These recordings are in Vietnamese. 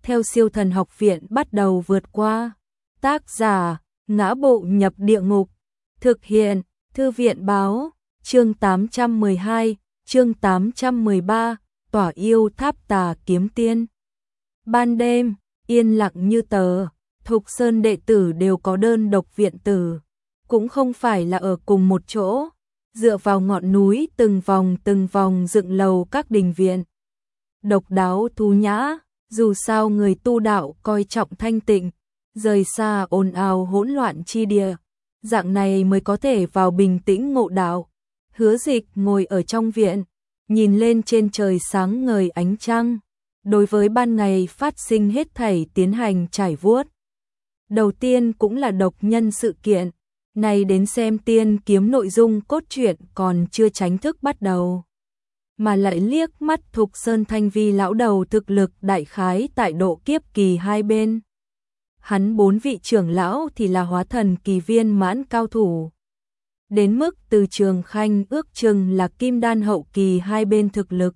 theo Siêu Thần Học Viện bắt đầu vượt qua. Tác giả: Ngã Bộ Nhập Địa Ngục. Thực hiện: Thư viện báo. Chương 812, chương 813, Tỏa Yêu Tháp Tà Kiếm Tiên. Ban đêm, yên lặng như tờ, Thục Sơn đệ tử đều có đơn độc viện tử, cũng không phải là ở cùng một chỗ, dựa vào ngọn núi từng vòng dựng lầu các đình viện. Độc đáo thú nhã, dù sao người tu đạo coi trọng thanh tịnh, rời xa ồn ào hỗn loạn chi địa, dạng này mới có thể vào bình tĩnh ngộ đạo. Hứa Dịch ngồi ở trong viện, nhìn lên trên trời sáng ngời ánh trăng, đối với ban ngày phát sinh hết thảy tiến hành trải vuốt. Đầu tiên cũng là độc nhân sự kiện, này đến xem tiên kiếm nội dung cốt truyện còn chưa chính thức bắt đầu, mà lại liếc mắt Thục Sơn Thanh Vi lão đầu thực lực đại khái tại độ kiếp kỳ hai bên. Hắn 4 vị trưởng lão thì là hóa thần kỳ viên mãn cao thủ. Đến mức Từ Trường Khanh ước chừng là kim đan hậu kỳ hai bên thực lực.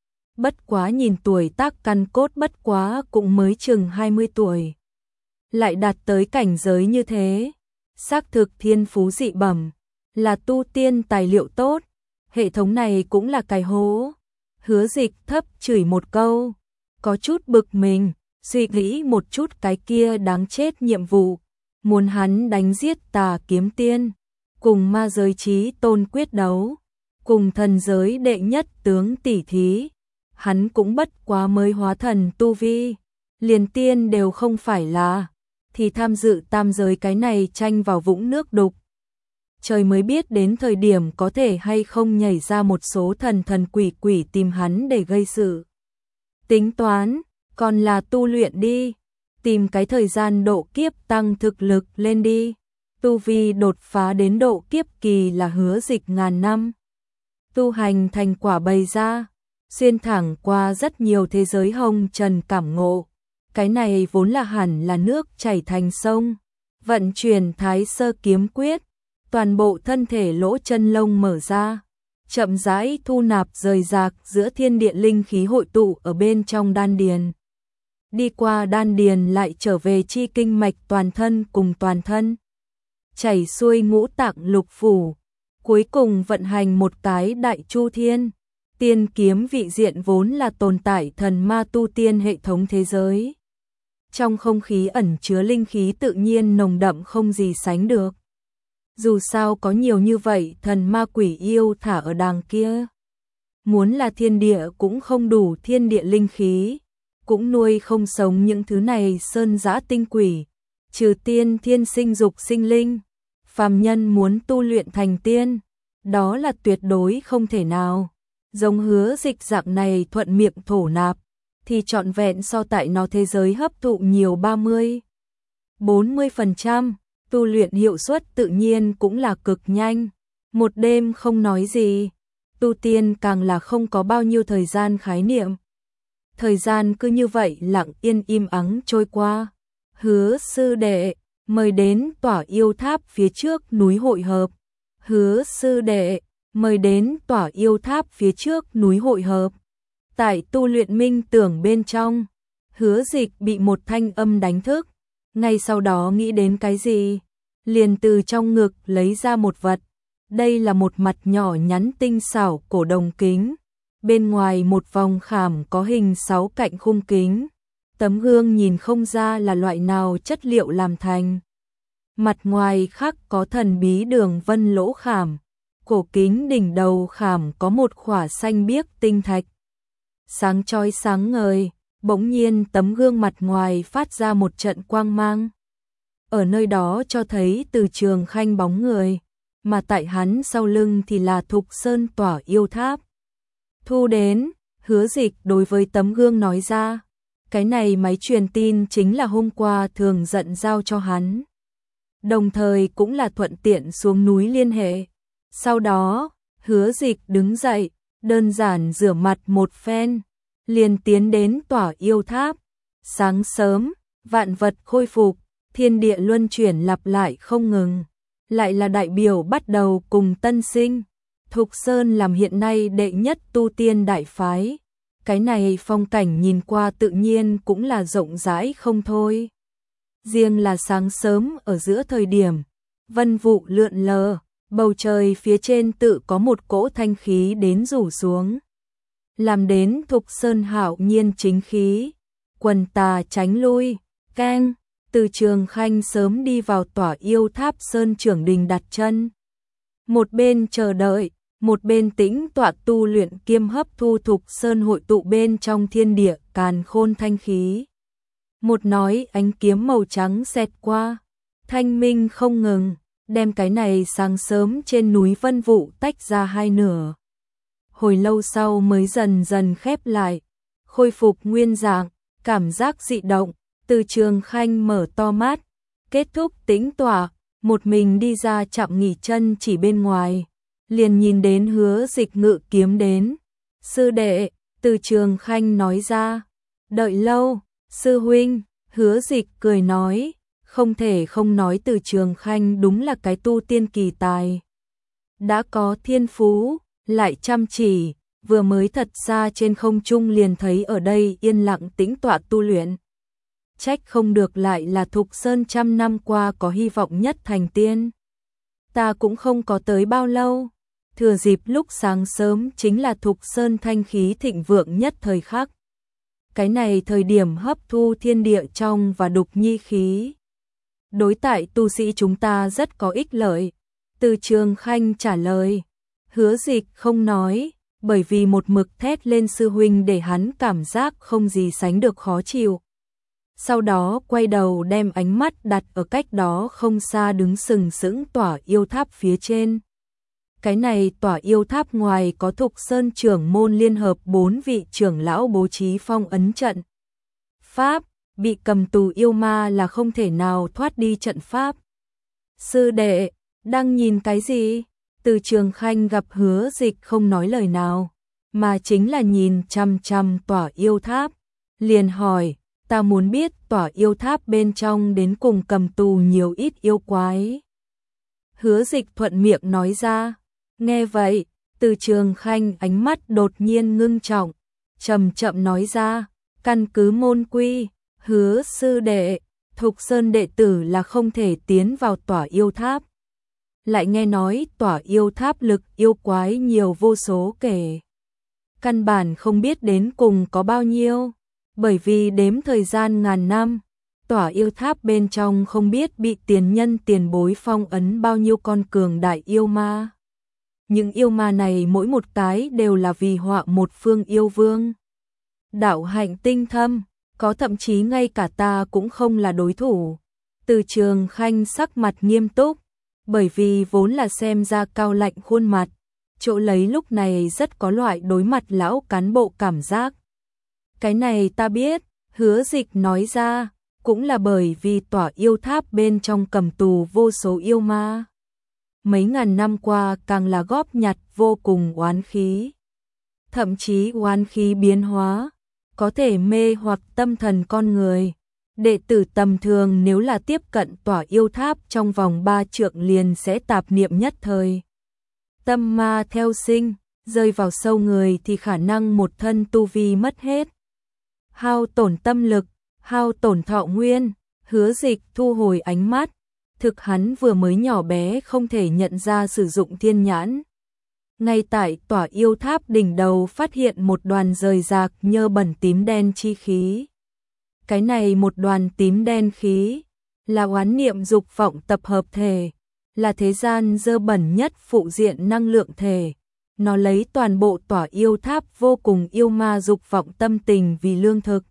Bất quá nhìn tuổi tác căn cốt bất quá cũng mới chừng 20 tuổi. Lại đạt tới cảnh giới như thế, xác thực thiên phú dị bẩm, là tu tiên tài liệu tốt, hệ thống này cũng là cái hố. Hứa Dịch thấp chửi một câu, có chút bực mình, suy nghĩ một chút cái kia đáng chết nhiệm vụ, muốn hắn đánh giết Tà Kiếm Tiên, cùng ma giới chí tôn quyết đấu, cùng thần giới đệ nhất tướng tỷ thí. Hắn cũng bất quá mới hóa thần tu vi, liền tiên đều không phải là, thì tham dự tam giới cái này tranh vào vũng nước đục. Trời mới biết đến thời điểm có thể hay không nhảy ra một số thần quỷ tìm hắn để gây sự. Tính toán, còn là tu luyện đi, tìm cái thời gian độ kiếp tăng thực lực lên đi. Tu vi đột phá đến độ kiếp kỳ là Hứa Dịch ngàn năm tu hành thành quả bày ra, xuyên thẳng qua rất nhiều thế giới hồng trần cảm ngộ. Cái này vốn là hẳn là nước chảy thành sông, vận chuyển Thái Sơ Kiếm Quyết, toàn bộ thân thể lỗ chân lông mở ra, chậm rãi thu nạp rời rạc giữa thiên địa linh khí hội tụ ở bên trong đan điền. Đi qua đan điền lại trở về chi kinh mạch toàn thân cùng toàn thân, chảy xuôi ngũ tạng lục phủ, cuối cùng vận hành một cái đại chu thiên. Tiên kiếm vị diện vốn là tồn tại thần ma tu tiên hệ thống thế giới. Trong không khí ẩn chứa linh khí tự nhiên nồng đậm không gì sánh được. Dù sao có nhiều như vậy thần ma quỷ yêu thả ở đàng kia. Muốn là thiên địa cũng không đủ thiên địa linh khí, cũng nuôi không sống những thứ này sơn dã tinh quỷ. Trừ tiên thiên sinh dục sinh linh, phàm nhân muốn tu luyện thành tiên, đó là tuyệt đối không thể nào. Giống Hứa Dịch dạng này thuận miệng thổ nạp, thì trọn vẹn so tại nó thế giới hấp thụ nhiều 30-40%, tu luyện hiệu suất tự nhiên cũng là cực nhanh. Một đêm không nói gì, tu tiên càng là không có bao nhiêu thời gian khái niệm. Thời gian cứ như vậy lặng yên im ắng trôi qua. Hứa sư đệ, mời đến Tỏa Yêu Tháp phía trước núi hội hợp. Hứa sư đệ, mời đến Tỏa Yêu Tháp phía trước núi hội hợp. Tại tu luyện minh tưởng bên trong, Hứa Dịch bị một thanh âm đánh thức, ngay sau đó nghĩ đến cái gì, liền từ trong ngực lấy ra một vật. Đây là một mặt nhỏ nhắn tinh xảo cổ đồng kính, bên ngoài một vòng khảm có hình 6 cạnh khung kính. Tấm gương nhìn không ra là loại nào chất liệu làm thành. Mặt ngoài khắc có thần bí đường vân lỗ khảm. Cổ kính đỉnh đầu khảm có một khỏa xanh biếc tinh thạch. Sáng chói sáng ngời, bỗng nhiên tấm gương mặt ngoài phát ra một trận quang mang. Ở nơi đó cho thấy Từ Trường Khanh bóng người, mà tại hắn sau lưng thì là Thục Sơn Tỏa Yêu Tháp. Thu đến, Hứa Dịch đối với tấm gương nói ra, cái này máy truyền tin chính là hôm qua Thường Giận giao cho hắn. Đồng thời cũng là thuận tiện xuống núi liên hệ. Sau đó, Hứa Dịch đứng dậy, đơn giản rửa mặt một phen, liền tiến đến Tỏa Yêu Tháp. Sáng sớm, vạn vật khôi phục, thiên địa luân chuyển lặp lại không ngừng, lại là đại biểu bắt đầu cùng tân sinh. Thục Sơn làm hiện nay đệ nhất tu tiên đại phái, Cái này phong cảnh nhìn qua tự nhiên cũng là rộng rãi không thôi. Riêng là sáng sớm ở giữa thời điểm, vân vụ lượn lờ, bầu trời phía trên tự có một cỗ thanh khí đến rủ xuống. Làm đến Thục Sơn hạo nhiên chính khí, quần tà tránh lui, keng, Từ Trường Khanh sớm đi vào tỏa yêu tháp Sơn Trưởng Đình đặt chân. Một bên chờ đợi, một bên tĩnh tọa tu luyện kiêm hấp thu Thục Sơn hội tụ bên trong thiên địa càn khôn thanh khí. Một nói ánh kiếm màu trắng xẹt qua, thanh minh không ngừng, đem cái này sáng sớm trên núi vân vụ tách ra hai nửa. Hồi lâu sau mới dần dần khép lại, khôi phục nguyên dạng, cảm giác dị động, Từ Trường Khanh mở to mắt, kết thúc tĩnh tọa, một mình đi ra chạm nghỉ chân chỉ bên ngoài, liền nhìn đến Hứa Dịch ngự kiếm đến. Sư đệ, Từ Trường Khanh nói ra, đợi lâu, sư huynh, Hứa Dịch cười nói, không thể không nói Từ Trường Khanh đúng là cái tu tiên kỳ tài. Đã có thiên phú, lại chăm chỉ, vừa mới thật xa trên không trung liền thấy ở đây yên lặng tĩnh tọa tu luyện. Trách không được lại là Thục Sơn trăm năm qua có hy vọng nhất thành tiên. Ta cũng không có tới bao lâu, thừa dịp lúc sáng sớm chính là Thục Sơn thanh khí thịnh vượng nhất thời khắc. Cái này thời điểm hấp thu thiên địa trong và đục nhi khí. Đối tại tu sĩ chúng ta rất có ích lợi. Từ Trường Khanh trả lời, Hứa Dịch không nói, bởi vì một mực thét lên sư huynh để hắn cảm giác không gì sánh được khó chịu. Sau đó quay đầu đem ánh mắt đặt ở cách đó không xa đứng sừng sững tỏa yêu tháp phía trên. Cái này tỏa yêu tháp ngoài có Thục Sơn trưởng môn liên hợp 4 vị trưởng lão bố trí phong ấn trận pháp, bị cầm tù yêu ma là không thể nào thoát đi trận pháp. Sư đệ, đang nhìn cái gì? Từ Trường Khanh gặp Hứa Dịch không nói lời nào, mà chính là nhìn chằm chằm tỏa yêu tháp, liền hỏi, ta muốn biết tỏa yêu tháp bên trong đến cùng cầm tù nhiều ít yêu quái. Hứa Dịch thuận miệng nói ra, nghe vậy, Từ Trường Khanh ánh mắt đột nhiên ngưng trọng, chậm chậm nói ra, căn cứ môn quy, Hứa sư đệ, Thục Sơn đệ tử là không thể tiến vào tỏa yêu tháp. Lại nghe nói tỏa yêu tháp lực yêu quái nhiều vô số kể. Căn bản không biết đến cùng có bao nhiêu, bởi vì đếm thời gian ngàn năm, tỏa yêu tháp bên trong không biết bị tiền nhân tiền bối phong ấn bao nhiêu con cường đại yêu ma. Những yêu ma này mỗi một cái đều là vì họa một phương yêu vương. Đạo hạnh tinh thâm, có thậm chí ngay cả ta cũng không là đối thủ. Từ Trường Khanh sắc mặt nghiêm túc, bởi vì vốn là xem ra cao lạnh khuôn mặt, chỗ lấy lúc này rất có loại đối mặt lão cán bộ cảm giác. Cái này ta biết, Hứa Dịch nói ra, cũng là bởi vì tỏa yêu tháp bên trong cầm tù vô số yêu ma. Mấy ngàn năm qua càng là góp nhặt vô cùng oán khí. Thậm chí oán khí biến hóa, có thể mê hoặc tâm thần con người. Đệ tử tầm thường nếu là tiếp cận tỏa yêu tháp trong vòng 3 trượng liền sẽ tạp niệm nhất thời. Tâm ma theo sinh, rơi vào sâu người thì khả năng một thân tu vi mất hết. Hao tổn tâm lực, hao tổn thọ nguyên. Hứa Dịch thu hồi ánh mắt, thực hắn vừa mới nhỏ bé không thể nhận ra sử dụng thiên nhãn. Ngay tại tỏa yêu tháp đỉnh đầu phát hiện một đoàn rời rạc nhơ bẩn tím đen chi khí. Cái này một đoàn tím đen khí, là oán niệm dục vọng tập hợp thể, là thế gian dơ bẩn nhất phụ diện năng lượng thể. Nó lấy toàn bộ tỏa yêu tháp vô cùng yêu ma dục vọng tâm tình vì lương thực.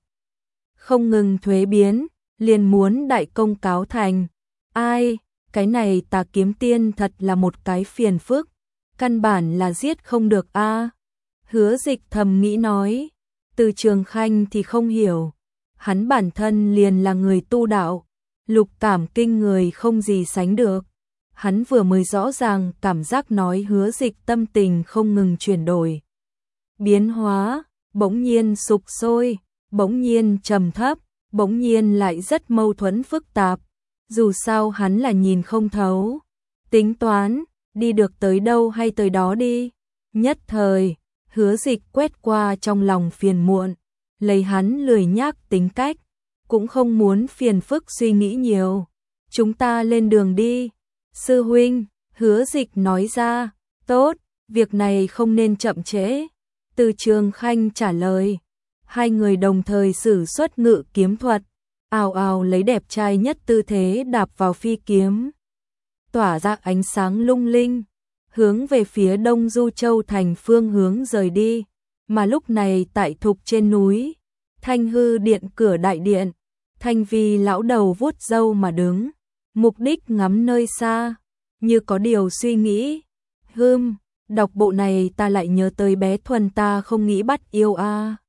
Không ngừng thuế biến, liền muốn đại công cáo thành. Ai, cái này Tà Kiếm Tiên thật là một cái phiền phức, căn bản là giết không được a. Hứa Dịch thầm nghĩ nói, Từ Trường Khanh thì không hiểu. Hắn bản thân liền là người tu đạo, lục cảm kinh người không gì sánh được. Hắn vừa mới rõ ràng cảm giác nói Hứa Dịch tâm tình không ngừng chuyển đổi. Biến hóa, bỗng nhiên sục sôi, bỗng nhiên trầm thấp, bỗng nhiên lại rất mâu thuẫn phức tạp. Dù sao hắn là nhìn không thấu, tính toán, đi được tới đâu hay tới đó đi. Nhất thời, Hứa Dịch quét qua trong lòng phiền muộn, lấy hắn lười nhác tính cách, cũng không muốn phiền phức suy nghĩ nhiều. Chúng ta lên đường đi. Sư huynh, Hứa Dịch nói ra, tốt, việc này không nên chậm trễ. Từ Trường Khanh trả lời, hai người đồng thời sử xuất ngự kiếm thuật, ào ào lấy đẹp trai nhất tư thế đạp vào phi kiếm, tỏa ra ánh sáng lung linh, hướng về phía Đông Du Châu thành phương hướng rời đi. Mà lúc này tại Thục trên núi, Thanh Hư điện cửa đại điện, Thanh Vi lão đầu vuốt râu mà đứng, mục đích ngắm nơi xa, như có điều suy nghĩ. Đọc bộ này ta lại nhớ tới bé Thuần ta không nghĩ bắt yêu a.